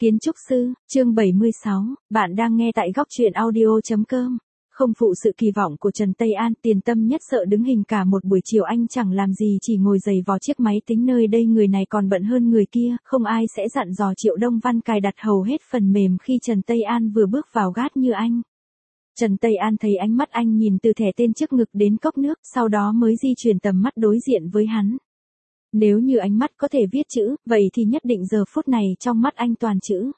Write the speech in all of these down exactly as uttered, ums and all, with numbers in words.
Kiến trúc sư, chương bảy mươi sáu, bạn đang nghe tại góc truyện audio chấm com. Không phụ sự kỳ vọng của Trần Tây An, Tiền Tâm Nhất sợ đứng hình cả một buổi chiều anh chẳng làm gì chỉ ngồi giày vò chiếc máy tính, nơi đây người này còn bận hơn người kia, không ai sẽ dặn dò Triệu Đông Văn cài đặt hầu hết phần mềm khi Trần Tây An vừa bước vào gát như anh. Trần Tây An thấy ánh mắt anh nhìn từ thẻ tên trước ngực đến cốc nước, sau đó mới di chuyển tầm mắt đối diện với hắn. Nếu như ánh mắt có thể viết chữ, vậy thì nhất định giờ phút này trong mắt anh toàn chữ.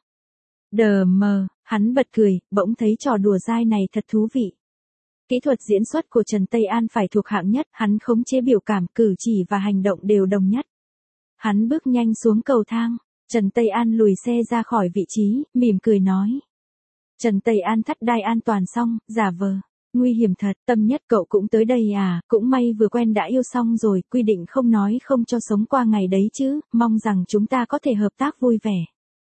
Đờ mờ, hắn bật cười, bỗng thấy trò đùa dai này thật thú vị. Kỹ thuật diễn xuất của Trần Tây An phải thuộc hạng nhất, hắn khống chế biểu cảm, cử chỉ và hành động đều đồng nhất. Hắn bước nhanh xuống cầu thang, Trần Tây An lùi xe ra khỏi vị trí, mỉm cười nói. Trần Tây An thắt đai an toàn xong, giả vờ. Nguy hiểm thật, Tâm Nhất cậu cũng tới đây à, cũng may vừa quen đã yêu xong rồi, quy định không nói không cho sống qua ngày đấy chứ, mong rằng chúng ta có thể hợp tác vui vẻ.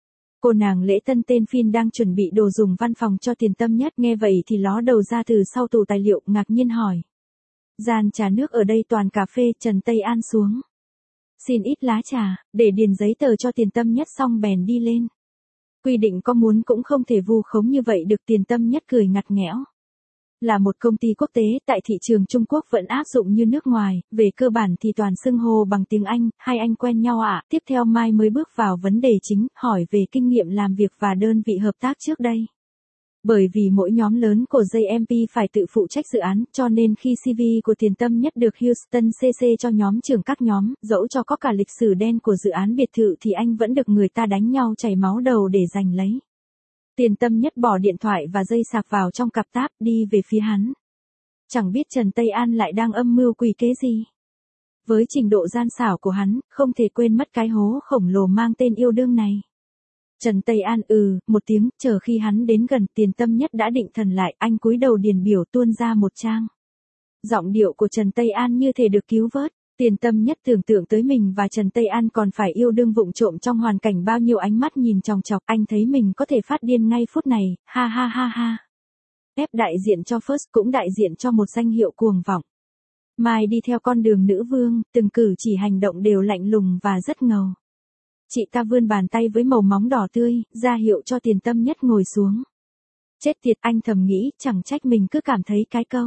Cô nàng Lễ Tân tên Phin đang chuẩn bị đồ dùng văn phòng cho Tiền Tâm Nhất, nghe vậy thì ló đầu ra từ sau tủ tài liệu, ngạc nhiên hỏi. Gian trà nước ở đây toàn cà phê, Trần Tây An xuống. Xin ít lá trà, để điền giấy tờ cho Tiền Tâm Nhất xong bèn đi lên. Quy định có muốn cũng không thể vu khống như vậy được, Tiền Tâm Nhất cười ngặt nghẽo. Là một công ty quốc tế, tại thị trường Trung Quốc vẫn áp dụng như nước ngoài, về cơ bản thì toàn xưng hô bằng tiếng Anh, hai anh quen nhau ạ. À? Tiếp theo Mai mới bước vào vấn đề chính, hỏi về kinh nghiệm làm việc và đơn vị hợp tác trước đây. Bởi vì mỗi nhóm lớn của gi em pê phải tự phụ trách dự án, cho nên khi xê vê của Tiền Tâm Nhất được Houston xê xê cho nhóm trưởng các nhóm, dẫu cho có cả lịch sử đen của dự án biệt thự thì anh vẫn được người ta đánh nhau chảy máu đầu để giành lấy. Tiền Tâm Nhất bỏ điện thoại và dây sạc vào trong cặp táp, đi về phía hắn. Chẳng biết Trần Tây An lại đang âm mưu quỷ kế gì. Với trình độ gian xảo của hắn, không thể quên mất cái hố khổng lồ mang tên yêu đương này. Trần Tây An ừ, một tiếng, chờ khi hắn đến gần, Tiền Tâm Nhất đã định thần lại, anh cúi đầu điền biểu tuôn ra một trang. Giọng điệu của Trần Tây An như thể được cứu vớt. Tiền Tâm Nhất tưởng tượng tới mình và Trần Tây An còn phải yêu đương vụng trộm trong hoàn cảnh bao nhiêu ánh mắt nhìn chòng chọc, anh thấy mình có thể phát điên ngay phút này, ha ha ha ha. Ép đại diện cho First cũng đại diện cho một danh hiệu cuồng vọng. Mai đi theo con đường nữ vương, từng cử chỉ hành động đều lạnh lùng và rất ngầu. Chị ta vươn bàn tay với màu móng đỏ tươi, ra hiệu cho Tiền Tâm Nhất ngồi xuống. Chết tiệt, anh thầm nghĩ, chẳng trách mình cứ cảm thấy cái câu.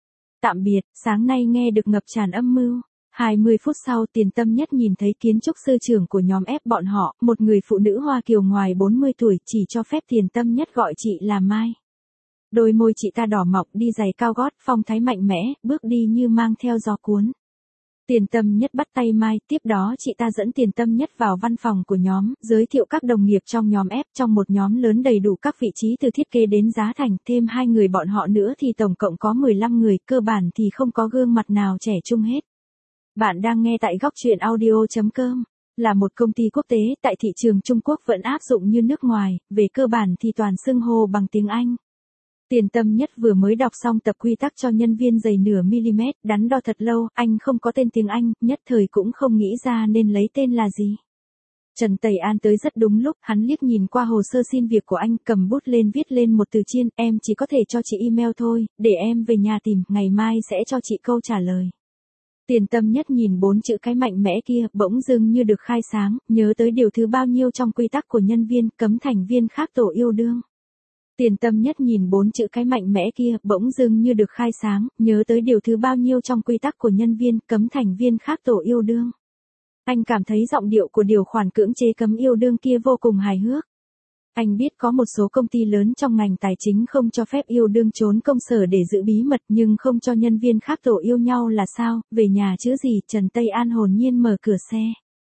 Tạm biệt, sáng nay nghe được ngập tràn âm mưu. hai mươi phút sau, Tiền Tâm Nhất nhìn thấy kiến trúc sư trưởng của nhóm ép bọn họ, một người phụ nữ Hoa Kiều ngoài bốn mươi tuổi, chỉ cho phép Tiền Tâm Nhất gọi chị là Mai. Đôi môi chị ta đỏ mọng, đi giày cao gót, phong thái mạnh mẽ, bước đi như mang theo gió cuốn. Tiền Tâm Nhất bắt tay Mai, tiếp đó chị ta dẫn Tiền Tâm Nhất vào văn phòng của nhóm, giới thiệu các đồng nghiệp trong nhóm ép, trong một nhóm lớn đầy đủ các vị trí từ thiết kế đến giá thành, thêm hai người bọn họ nữa thì tổng cộng có mười lăm người, cơ bản thì không có gương mặt nào trẻ trung hết. Bạn đang nghe tại góc truyện audio chấm com. Là một công ty quốc tế, tại thị trường Trung Quốc vẫn áp dụng như nước ngoài, về cơ bản thì toàn xưng hô bằng tiếng Anh. Tiền Tâm Nhất vừa mới đọc xong tập quy tắc cho nhân viên dày nửa mm, đắn đo thật lâu, anh không có tên tiếng Anh, nhất thời cũng không nghĩ ra nên lấy tên là gì. Trần Tây An tới rất đúng lúc, hắn liếc nhìn qua hồ sơ xin việc của anh, cầm bút lên viết lên một từ chiên, em chỉ có thể cho chị email thôi, để em về nhà tìm, ngày mai sẽ cho chị câu trả lời. Tiền Tâm Nhất nhìn bốn chữ cái mạnh mẽ kia, bỗng dưng như được khai sáng, nhớ tới điều thứ bao nhiêu trong quy tắc của nhân viên, cấm thành viên khác tổ yêu đương. Tiền Tâm Nhất nhìn bốn chữ cái mạnh mẽ kia, bỗng dưng như được khai sáng, nhớ tới điều thứ bao nhiêu trong quy tắc của nhân viên, cấm thành viên khác tổ yêu đương. Anh cảm thấy giọng điệu của điều khoản cưỡng chế cấm yêu đương kia vô cùng hài hước. Anh biết có một số công ty lớn trong ngành tài chính không cho phép yêu đương trốn công sở để giữ bí mật, nhưng không cho nhân viên khác tổ yêu nhau là sao, về nhà chứ gì. Trần Tây An hồn nhiên mở cửa xe.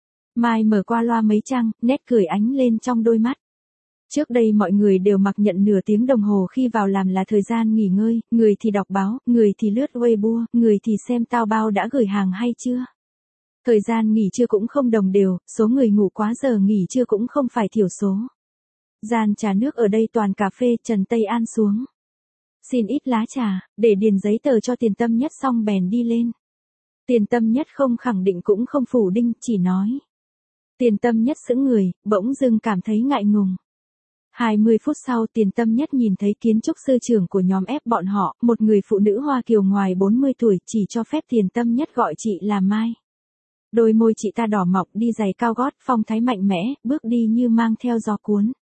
Mai mở qua loa mấy trang, nét cười ánh lên trong đôi mắt. Trước đây mọi người đều mặc nhận nửa tiếng đồng hồ khi vào làm là thời gian nghỉ ngơi, người thì đọc báo, người thì lướt Weibo, người thì xem Taobao đã gửi hàng hay chưa. Thời gian nghỉ trưa cũng không đồng đều, số người ngủ quá giờ nghỉ trưa cũng không phải thiểu số. Gian trà nước ở đây toàn cà phê, Trần Tây An xuống. Xin ít lá trà, để điền giấy tờ cho Tiền Tâm Nhất xong bèn đi lên. Tiền Tâm Nhất không khẳng định cũng không phủ định, chỉ nói. Tiền Tâm Nhất sững người, bỗng dưng cảm thấy ngại ngùng. hai mươi phút sau, Tiền Tâm Nhất nhìn thấy kiến trúc sư trưởng của nhóm ép bọn họ, một người phụ nữ Hoa Kiều ngoài bốn mươi tuổi, chỉ cho phép Tiền Tâm Nhất gọi chị là Mai. Đôi môi chị ta đỏ mọng, đi giày cao gót, phong thái mạnh mẽ, bước đi như mang theo gió cuốn.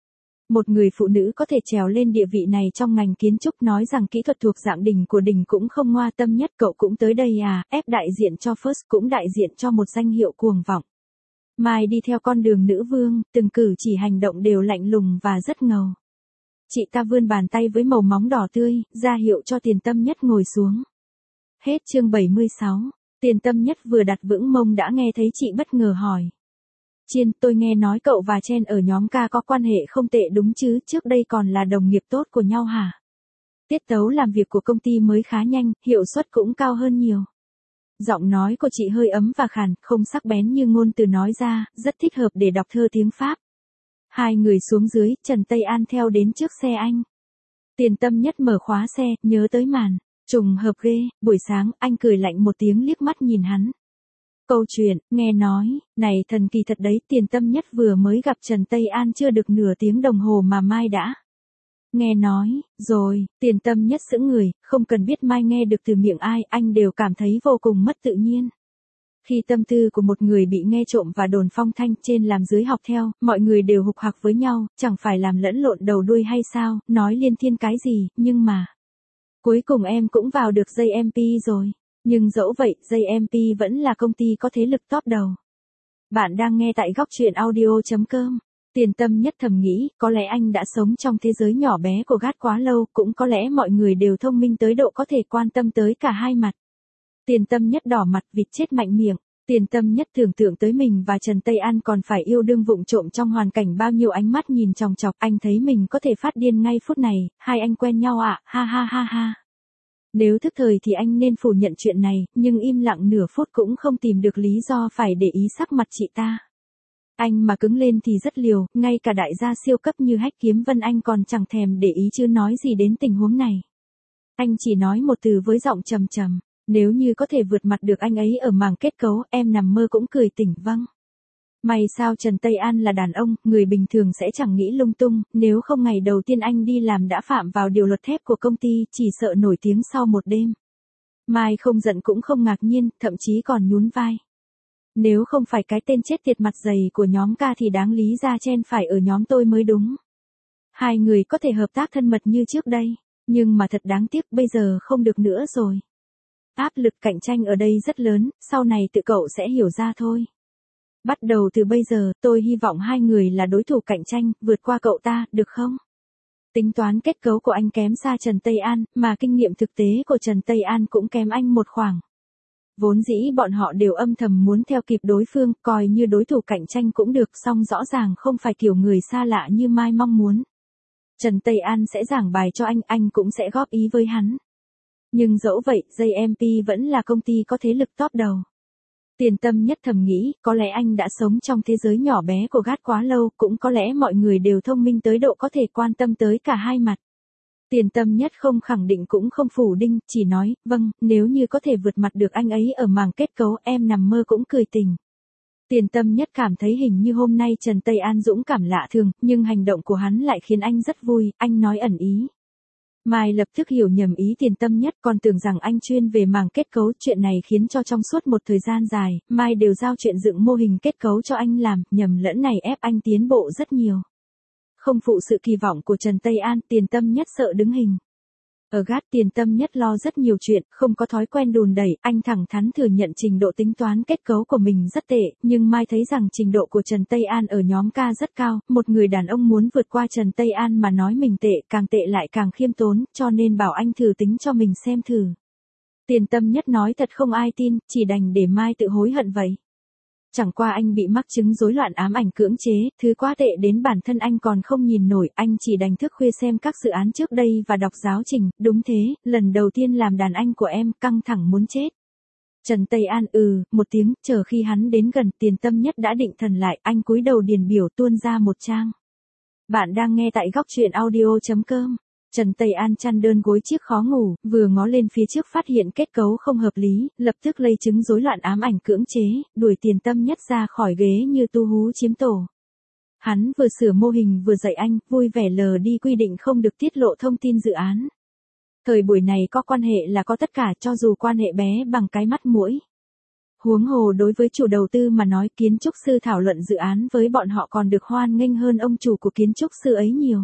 Một người phụ nữ có thể trèo lên địa vị này trong ngành kiến trúc, nói rằng kỹ thuật thuộc dạng đỉnh của đỉnh cũng không ngoa tâm nhất. Cậu cũng tới đây à, ép đại diện cho First, cũng đại diện cho một danh hiệu cuồng vọng. Mai đi theo con đường nữ vương, từng cử chỉ hành động đều lạnh lùng và rất ngầu. Chị ta vươn bàn tay với màu móng đỏ tươi, ra hiệu cho Tiền Tâm Nhất ngồi xuống. Hết chương bảy mươi sáu. Tiền Tâm Nhất vừa đặt vững mông đã nghe thấy chị bất ngờ hỏi. Chiên, tôi nghe nói cậu và Chen ở nhóm ca có quan hệ không tệ đúng chứ, trước đây còn là đồng nghiệp tốt của nhau hả? Tiết tấu làm việc của công ty mới khá nhanh, hiệu suất cũng cao hơn nhiều. Giọng nói của chị hơi ấm và khàn, không sắc bén như ngôn từ nói ra, rất thích hợp để đọc thơ tiếng Pháp. Hai người xuống dưới, Trần Tây An theo đến trước xe anh. Tiền Tâm Nhất mở khóa xe, nhớ tới màn. Trùng hợp ghê, buổi sáng, anh cười lạnh một tiếng liếc mắt nhìn hắn. Câu chuyện, nghe nói, này thần kỳ thật đấy, Tiền Tâm Nhất vừa mới gặp Trần Tây An chưa được nửa tiếng đồng hồ mà Mai đã. Nghe nói, rồi, Tiền Tâm Nhất sững người, không cần biết Mai nghe được từ miệng ai, anh đều cảm thấy vô cùng mất tự nhiên. Khi tâm tư của một người bị nghe trộm và đồn phong thanh trên làm dưới học theo, mọi người đều hục hặc với nhau, chẳng phải làm lẫn lộn đầu đuôi hay sao, nói liên thiên cái gì, nhưng mà. Cuối cùng em cũng vào được gi em pê rồi. Nhưng dẫu vậy, gi em pê vẫn là công ty có thế lực top đầu. Bạn đang nghe tại góc truyện audio chấm com. Tiền Tâm Nhất thầm nghĩ, có lẽ anh đã sống trong thế giới nhỏ bé của gát quá lâu, cũng có lẽ mọi người đều thông minh tới độ có thể quan tâm tới cả hai mặt. Tiền Tâm Nhất đỏ mặt vịt chết mạnh miệng. Tiền Tâm Nhất tưởng tượng tới mình và Trần Tây An còn phải yêu đương vụng trộm trong hoàn cảnh bao nhiêu ánh mắt nhìn chòng chọc, anh thấy mình có thể phát điên ngay phút này, hai anh quen nhau ạ, à? Ha ha ha ha. Nếu thức thời thì anh nên phủ nhận chuyện này, nhưng im lặng nửa phút cũng không tìm được lý do phải để ý sắc mặt chị ta. Anh mà cứng lên thì rất liều, ngay cả đại gia siêu cấp như Hách Kiếm Vân anh còn chẳng thèm để ý chứ nói gì đến tình huống này. Anh chỉ nói một từ với giọng trầm trầm, nếu như có thể vượt mặt được anh ấy ở mảng kết cấu, em nằm mơ cũng cười tỉnh. Vâng. May sao Trần Tây An là đàn ông, người bình thường sẽ chẳng nghĩ lung tung, nếu không ngày đầu tiên anh đi làm đã phạm vào điều luật thép của công ty, chỉ sợ nổi tiếng sau một đêm. Mai không giận cũng không ngạc nhiên, thậm chí còn nhún vai. Nếu không phải cái tên chết tiệt mặt dày của nhóm ca thì đáng lý ra Chen phải ở nhóm tôi mới đúng. Hai người có thể hợp tác thân mật như trước đây, nhưng mà thật đáng tiếc bây giờ không được nữa rồi. Áp lực cạnh tranh ở đây rất lớn, sau này tự cậu sẽ hiểu ra thôi. Bắt đầu từ bây giờ, tôi hy vọng hai người là đối thủ cạnh tranh, vượt qua cậu ta, được không? Tính toán kết cấu của anh kém xa Trần Tây An, mà kinh nghiệm thực tế của Trần Tây An cũng kém anh một khoảng. Vốn dĩ bọn họ đều âm thầm muốn theo kịp đối phương, coi như đối thủ cạnh tranh cũng được, song rõ ràng không phải kiểu người xa lạ như Mai mong muốn. Trần Tây An sẽ giảng bài cho anh, anh cũng sẽ góp ý với hắn. Nhưng dẫu vậy, gi em pê vẫn là công ty có thế lực top đầu. Tiền Tâm Nhất thầm nghĩ, có lẽ anh đã sống trong thế giới nhỏ bé của gát quá lâu, cũng có lẽ mọi người đều thông minh tới độ có thể quan tâm tới cả hai mặt. Tiền Tâm Nhất không khẳng định cũng không phủ định, chỉ nói, vâng, nếu như có thể vượt mặt được anh ấy ở mảng kết cấu, em nằm mơ cũng cười tỉnh. Tiền Tâm Nhất cảm thấy hình như hôm nay Trần Tây An dũng cảm lạ thường, nhưng hành động của hắn lại khiến anh rất vui, anh nói ẩn ý. Mai lập tức hiểu nhầm ý Tiền Tâm Nhất, còn tưởng rằng anh chuyên về mảng kết cấu, chuyện này khiến cho trong suốt một thời gian dài, Mai đều giao chuyện dựng mô hình kết cấu cho anh làm, nhầm lẫn này ép anh tiến bộ rất nhiều. Không phụ sự kỳ vọng của Trần Tây An, Tiền Tâm Nhất sợ đứng hình. Ở gát Tiền Tâm Nhất lo rất nhiều chuyện, không có thói quen đùn đẩy, anh thẳng thắn thừa nhận trình độ tính toán kết cấu của mình rất tệ, nhưng Mai thấy rằng trình độ của Trần Tây An ở nhóm ca rất cao, một người đàn ông muốn vượt qua Trần Tây An mà nói mình tệ, càng tệ lại càng khiêm tốn, cho nên bảo anh thử tính cho mình xem thử. Tiền Tâm Nhất nói thật không ai tin, chỉ đành để Mai tự hối hận vậy. Chẳng qua anh bị mắc chứng rối loạn ám ảnh cưỡng chế, thứ quá tệ đến bản thân anh còn không nhìn nổi, anh chỉ đành thức khuya xem các dự án trước đây và đọc giáo trình, đúng thế, lần đầu tiên làm đàn anh của em, căng thẳng muốn chết. Trần Tây An ừ, một tiếng, chờ khi hắn đến gần, Tiền Tâm Nhất đã định thần lại, anh cúi đầu điền biểu tuôn ra một trang. Bạn đang nghe tại góc truyện audio chấm com. Trần Tây An chăn đơn gối chiếc khó ngủ, vừa ngó lên phía trước phát hiện kết cấu không hợp lý, lập tức lây chứng rối loạn ám ảnh cưỡng chế, đuổi Tiền Tâm Nhất ra khỏi ghế như tu hú chiếm tổ. Hắn vừa sửa mô hình vừa dạy anh, vui vẻ lờ đi quy định không được tiết lộ thông tin dự án. Thời buổi này có quan hệ là có tất cả, cho dù quan hệ bé bằng cái mắt mũi. Huống hồ đối với chủ đầu tư mà nói, kiến trúc sư thảo luận dự án với bọn họ còn được hoan nghênh hơn ông chủ của kiến trúc sư ấy nhiều.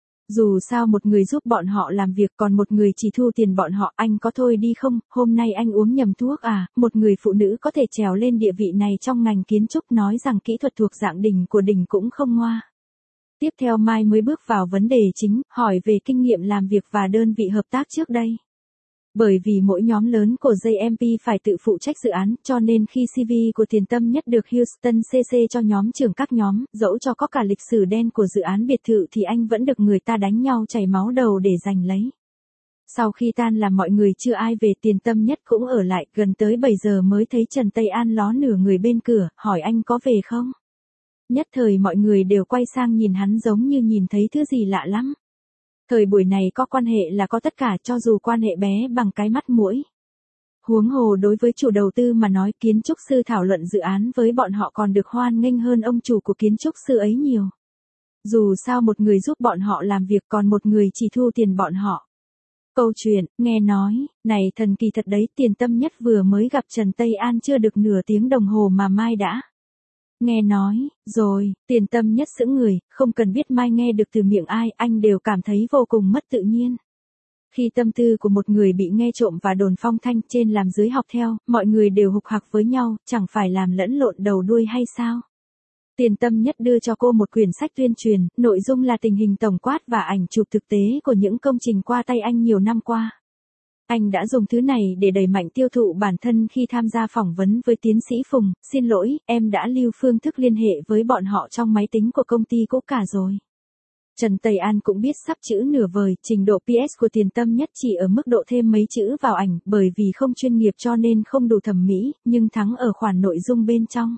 Dù sao một người giúp bọn họ làm việc còn một người chỉ thu tiền bọn họ, anh có thôi đi không, hôm nay anh uống nhầm thuốc à, một người phụ nữ có thể trèo lên địa vị này trong ngành kiến trúc nói rằng kỹ thuật thuộc dạng đỉnh của đỉnh cũng không ngoa. Tiếp theo Mai mới bước vào vấn đề chính, hỏi về kinh nghiệm làm việc và đơn vị hợp tác trước đây. Bởi vì mỗi nhóm lớn của gi em pê phải tự phụ trách dự án, cho nên khi xê vê của Tiền Tâm Nhất được Houston xê xê cho nhóm trưởng các nhóm, dẫu cho có cả lịch sử đen của dự án biệt thự thì anh vẫn được người ta đánh nhau chảy máu đầu để giành lấy. Sau khi tan làm mọi người chưa ai về, Tiền Tâm Nhất cũng ở lại, gần tới bảy giờ mới thấy Trần Tây An ló nửa người bên cửa, hỏi anh có về không? Nhất thời mọi người đều quay sang nhìn hắn giống như nhìn thấy thứ gì lạ lắm. Thời buổi này có quan hệ là có tất cả, cho dù quan hệ bé bằng cái mắt mũi. Huống hồ đối với chủ đầu tư mà nói, kiến trúc sư thảo luận dự án với bọn họ còn được hoan nghênh hơn ông chủ của kiến trúc sư ấy nhiều. Dù sao một người giúp bọn họ làm việc còn một người chỉ thu tiền bọn họ. Câu chuyện, nghe nói, này thần kỳ thật đấy, Tiền Tâm Nhất vừa mới gặp Trần Tây An chưa được nửa tiếng đồng hồ mà Mai đã. Nghe nói, rồi, Tiền Tâm Nhất sững người, không cần biết Mai nghe được từ miệng ai, anh đều cảm thấy vô cùng mất tự nhiên. Khi tâm tư của một người bị nghe trộm và đồn phong thanh trên làm dưới học theo, mọi người đều hục hặc với nhau, chẳng phải làm lẫn lộn đầu đuôi hay sao? Tiền Tâm Nhất đưa cho cô một quyển sách tuyên truyền, nội dung là tình hình tổng quát và ảnh chụp thực tế của những công trình qua tay anh nhiều năm qua. Anh đã dùng thứ này để đẩy mạnh tiêu thụ bản thân. Khi tham gia phỏng vấn với tiến sĩ Phùng, xin lỗi, em đã lưu phương thức liên hệ với bọn họ trong máy tính của công ty cũ cả rồi. Trần Tây An cũng biết sắp chữ nửa vời, trình độ pê ét của Tiền Tâm Nhất chỉ ở mức độ thêm mấy chữ vào ảnh, bởi vì không chuyên nghiệp cho nên không đủ thẩm mỹ, nhưng thắng ở khoản nội dung bên trong.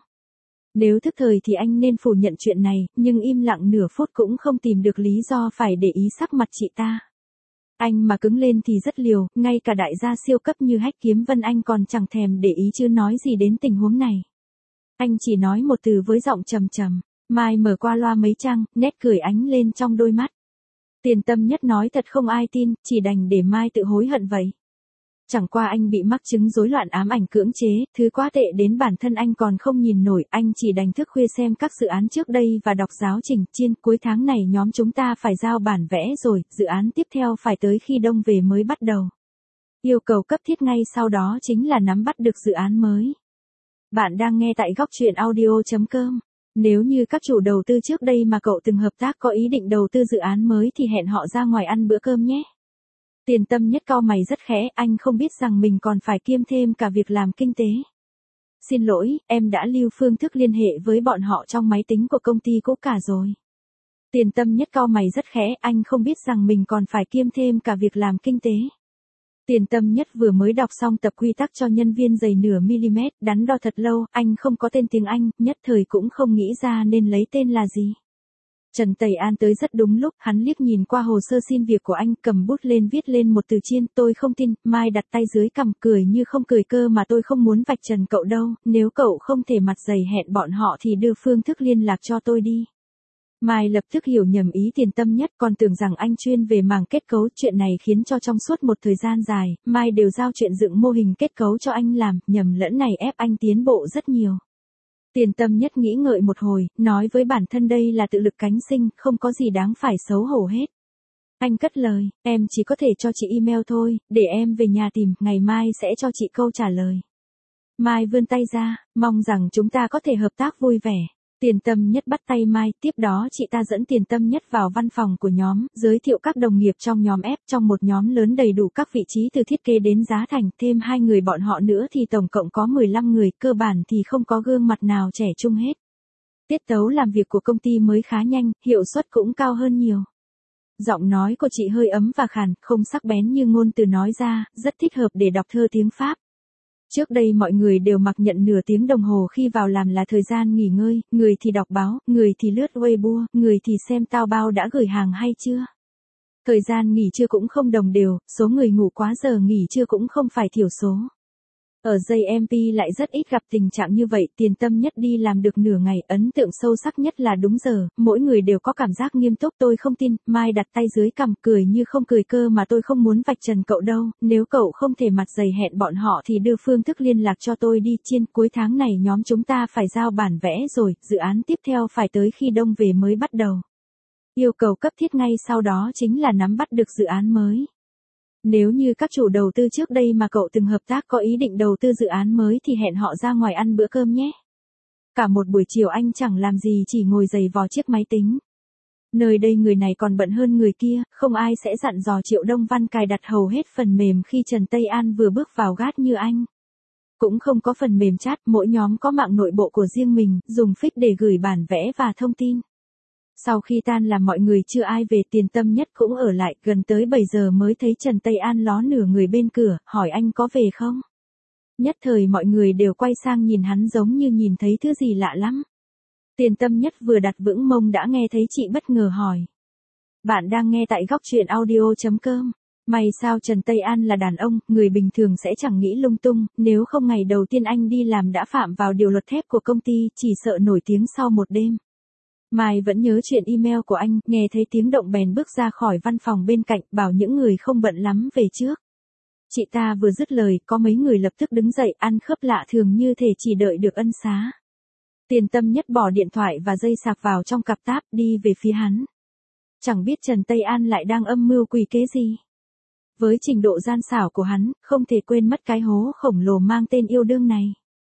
Nếu thức thời thì anh nên phủ nhận chuyện này, nhưng im lặng nửa phút cũng không tìm được lý do phải để ý sắc mặt chị ta. Anh mà cứng lên thì rất liều, ngay cả đại gia siêu cấp như Hách Kiếm Vân anh còn chẳng thèm để ý chứ nói gì đến tình huống này. Anh chỉ nói một từ với giọng trầm trầm. Mai mở qua loa mấy trang, nét cười ánh lên trong đôi mắt. Tiền Tâm Nhất nói thật không ai tin, chỉ đành để Mai tự hối hận vậy. Chẳng qua anh bị mắc chứng rối loạn ám ảnh cưỡng chế, thứ quá tệ đến bản thân anh còn không nhìn nổi, anh chỉ đành thức khuya xem các dự án trước đây và đọc giáo trình. Chiên, cuối tháng này nhóm chúng ta phải giao bản vẽ rồi, dự án tiếp theo phải tới khi đông về mới bắt đầu. Yêu cầu cấp thiết ngay sau đó chính là nắm bắt được dự án mới. Bạn đang nghe tại góc truyện audio chấm com. Nếu như các chủ đầu tư trước đây mà cậu từng hợp tác có ý định đầu tư dự án mới thì hẹn họ ra ngoài ăn bữa cơm nhé. Tiền Tâm Nhất cau mày rất khẽ, anh không biết rằng mình còn phải kiêm thêm cả việc làm kinh tế. Xin lỗi, em đã lưu phương thức liên hệ với bọn họ trong máy tính của công ty cũ cả rồi. Tiền Tâm Nhất cau mày rất khẽ, anh không biết rằng mình còn phải kiêm thêm cả việc làm kinh tế. Tiền Tâm Nhất vừa mới đọc xong tập quy tắc cho nhân viên dày nửa mm, đắn đo thật lâu, anh không có tên tiếng Anh, nhất thời cũng không nghĩ ra nên lấy tên là gì. Trần Tây An tới rất đúng lúc, hắn liếc nhìn qua hồ sơ xin việc của anh, cầm bút lên viết lên một từ chiên, tôi không tin. Mai đặt tay dưới cằm cười như không cười, cơ mà tôi không muốn vạch trần cậu đâu, nếu cậu không thể mặt dày hẹn bọn họ thì đưa phương thức liên lạc cho tôi đi. Mai lập tức hiểu nhầm ý Tiền Tâm Nhất, còn tưởng rằng anh chuyên về mảng kết cấu, chuyện này khiến cho trong suốt một thời gian dài, Mai đều giao chuyện dựng mô hình kết cấu cho anh làm, nhầm lẫn này ép anh tiến bộ rất nhiều. Tiền Tâm Nhất nghĩ ngợi một hồi, nói với bản thân đây là tự lực cánh sinh, không có gì đáng phải xấu hổ hết. Anh cất lời, em chỉ có thể cho chị email thôi, để em về nhà tìm, ngày mai sẽ cho chị câu trả lời. Mai vươn tay ra, mong rằng chúng ta có thể hợp tác vui vẻ. Tiền Tâm Nhất bắt tay Mai, tiếp đó chị ta dẫn Tiền Tâm Nhất vào văn phòng của nhóm, giới thiệu các đồng nghiệp trong nhóm F, trong một nhóm lớn đầy đủ các vị trí từ thiết kế đến giá thành, thêm hai người bọn họ nữa thì tổng cộng có mười lăm người, cơ bản thì không có gương mặt nào trẻ trung hết. Tiết tấu làm việc của công ty mới khá nhanh, hiệu suất cũng cao hơn nhiều. Giọng nói của chị hơi ấm và khàn, không sắc bén như ngôn từ nói ra, rất thích hợp để đọc thơ tiếng Pháp. Trước đây mọi người đều mặc nhận nửa tiếng đồng hồ khi vào làm là thời gian nghỉ ngơi, người thì đọc báo, người thì lướt Weibo, người thì xem tao bao đã gửi hàng hay chưa. Thời gian nghỉ trưa cũng không đồng đều, số người ngủ quá giờ nghỉ trưa cũng không phải thiểu số. Ở gi em pê lại rất ít gặp tình trạng như vậy, Tiền Tâm Nhất đi làm được nửa ngày, ấn tượng sâu sắc nhất là đúng giờ, mỗi người đều có cảm giác nghiêm túc, tôi không tin, Mai đặt tay dưới cằm, cười như không cười, cơ mà tôi không muốn vạch trần cậu đâu, nếu cậu không thể mặt dày hẹn bọn họ thì đưa phương thức liên lạc cho tôi đi, Chiên, cuối tháng này nhóm chúng ta phải giao bản vẽ rồi, dự án tiếp theo phải tới khi đông về mới bắt đầu. Yêu cầu cấp thiết ngay sau đó chính là nắm bắt được dự án mới. Nếu như các chủ đầu tư trước đây mà cậu từng hợp tác có ý định đầu tư dự án mới thì hẹn họ ra ngoài ăn bữa cơm nhé. Cả một buổi chiều anh chẳng làm gì, chỉ ngồi giày vò chiếc máy tính. Nơi đây người này còn bận hơn người kia, không ai sẽ dặn dò Triệu Đông Văn cài đặt hầu hết phần mềm khi Trần Tây An vừa bước vào gát như anh. Cũng không có phần mềm chat, mỗi nhóm có mạng nội bộ của riêng mình, dùng Fix để gửi bản vẽ và thông tin. Sau khi tan làm mọi người chưa ai về, Tiền Tâm Nhất cũng ở lại, gần tới bảy giờ mới thấy Trần Tây An ló nửa người bên cửa, hỏi anh có về không? Nhất thời mọi người đều quay sang nhìn hắn giống như nhìn thấy thứ gì lạ lắm. Tiền Tâm Nhất vừa đặt vững mông đã nghe thấy chị bất ngờ hỏi. Bạn đang nghe tại góc truyện audio chấm com. May sao Trần Tây An là đàn ông, người bình thường sẽ chẳng nghĩ lung tung, nếu không ngày đầu tiên anh đi làm đã phạm vào điều luật thép của công ty, chỉ sợ nổi tiếng sau một đêm. Mai vẫn nhớ chuyện email của anh, nghe thấy tiếng động bèn bước ra khỏi văn phòng bên cạnh, bảo những người không bận lắm về trước. Chị ta vừa dứt lời, có mấy người lập tức đứng dậy, ăn khớp lạ thường như thể chỉ đợi được ân xá. Tiền Tâm Nhất bỏ điện thoại và dây sạc vào trong cặp táp, đi về phía hắn. Chẳng biết Trần Tây An lại đang âm mưu quỷ kế gì. Với trình độ gian xảo của hắn, không thể quên mất cái hố khổng lồ mang tên yêu đương này.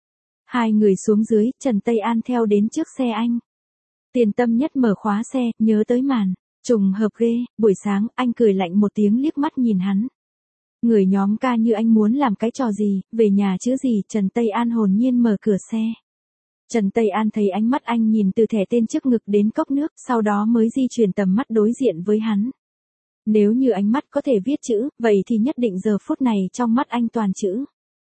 Hai người xuống dưới, Trần Tây An theo đến trước xe anh. Tiền Tâm Nhất mở khóa xe, nhớ tới màn trùng hợp ghê, buổi sáng, anh cười lạnh một tiếng liếc mắt nhìn hắn. Người nhóm ca như anh muốn làm cái trò gì, về nhà chứ gì, Trần Tây An hồn nhiên mở cửa xe. Trần Tây An thấy ánh mắt anh nhìn từ thẻ tên trước ngực đến cốc nước, sau đó mới di chuyển tầm mắt đối diện với hắn. Nếu như ánh mắt có thể viết chữ, vậy thì nhất định giờ phút này trong mắt anh toàn chữ.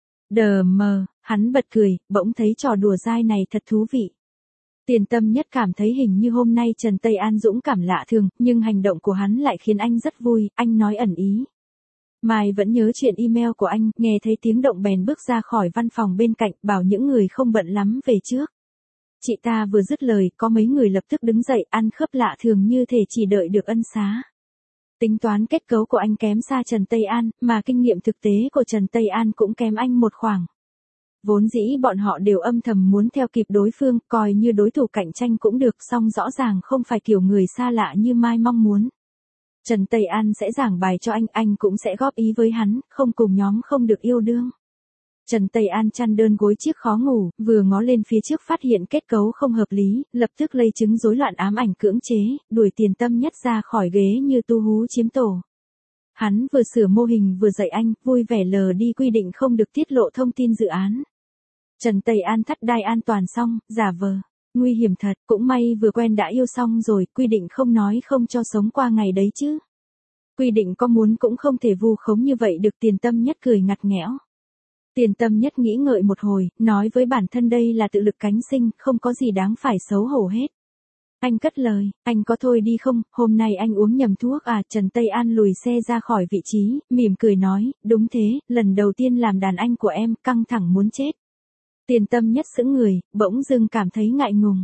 Đờ mờ, hắn bật cười, bỗng thấy trò đùa dai này thật thú vị. Tiền Tâm Nhất cảm thấy hình như hôm nay Trần Tây An dũng cảm lạ thường, nhưng hành động của hắn lại khiến anh rất vui, anh nói ẩn ý. Mai vẫn nhớ chuyện email của anh, nghe thấy tiếng động bèn bước ra khỏi văn phòng bên cạnh, bảo những người không bận lắm về trước. Chị ta vừa dứt lời, có mấy người lập tức đứng dậy, ăn khớp lạ thường như thể chỉ đợi được ân xá. Tính toán kết cấu của anh kém xa Trần Tây An, mà kinh nghiệm thực tế của Trần Tây An cũng kém anh một khoảng. Vốn dĩ bọn họ đều âm thầm muốn theo kịp đối phương, coi như đối thủ cạnh tranh cũng được, song rõ ràng không phải kiểu người xa lạ như Mai mong muốn. Trần Tây An sẽ giảng bài cho anh, anh cũng sẽ góp ý với hắn, không cùng nhóm không được yêu đương. Trần Tây An chăn đơn gối chiếc khó ngủ, vừa ngó lên phía trước phát hiện kết cấu không hợp lý, lập tức lây chứng rối loạn ám ảnh cưỡng chế, đuổi Tiền Tâm Nhất ra khỏi ghế như tu hú chiếm tổ. Hắn vừa sửa mô hình vừa dạy anh, vui vẻ lờ đi quy định không được tiết lộ thông tin dự án. Trần Tây An thắt đai an toàn xong, giả vờ. Nguy hiểm thật, cũng may vừa quen đã yêu xong rồi, quy định không nói không cho sống qua ngày đấy chứ. Quy định có muốn cũng không thể vu khống như vậy được, Tiền Tâm Nhất cười ngặt nghẽo. Tiền Tâm Nhất nghĩ ngợi một hồi, nói với bản thân đây là tự lực cánh sinh, không có gì đáng phải xấu hổ hết. Anh cất lời, anh có thôi đi không, hôm nay anh uống nhầm thuốc à, Trần Tây An lùi xe ra khỏi vị trí, mỉm cười nói, đúng thế, lần đầu tiên làm đàn anh của em, căng thẳng muốn chết. Tiền Tâm Nhất sững người, bỗng dưng cảm thấy ngại ngùng.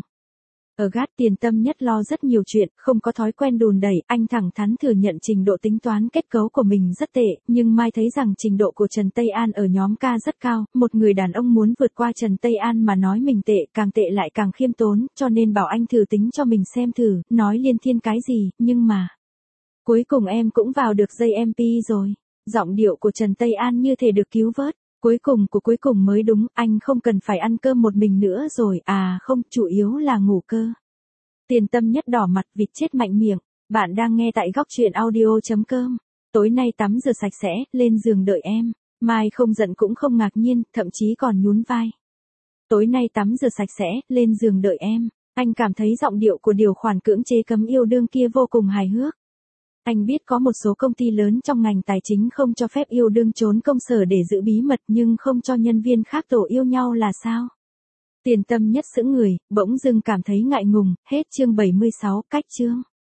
Ở gát Tiền Tâm Nhất lo rất nhiều chuyện, không có thói quen đùn đẩy, anh thẳng thắn thừa nhận trình độ tính toán kết cấu của mình rất tệ, nhưng Mai thấy rằng trình độ của Trần Tây An ở nhóm ca rất cao, một người đàn ông muốn vượt qua Trần Tây An mà nói mình tệ, càng tệ lại càng khiêm tốn, cho nên bảo anh thử tính cho mình xem thử, nói liên thiên cái gì, nhưng mà... Cuối cùng em cũng vào được gi em pê rồi, giọng điệu của Trần Tây An như thể được cứu vớt. Cuối cùng của cuối cùng mới đúng, anh không cần phải ăn cơm một mình nữa rồi, à không, chủ yếu là ngủ cơ. Tiền Tâm Nhất đỏ mặt vịt chết mạnh miệng, bạn đang nghe tại góc truyện audio chấm com. Tối nay tắm rửa sạch sẽ, lên giường đợi em. Mai không giận cũng không ngạc nhiên, thậm chí còn nhún vai. Tối nay tắm rửa sạch sẽ, lên giường đợi em. Anh cảm thấy giọng điệu của điều khoản cưỡng chế cấm yêu đương kia vô cùng hài hước. Anh biết có một số công ty lớn trong ngành tài chính không cho phép yêu đương trốn công sở để giữ bí mật nhưng không cho nhân viên khác tổ yêu nhau là sao? Tiền Tâm Nhất sững người, bỗng dưng cảm thấy ngại ngùng, hết chương bảy mươi sáu, cách chương.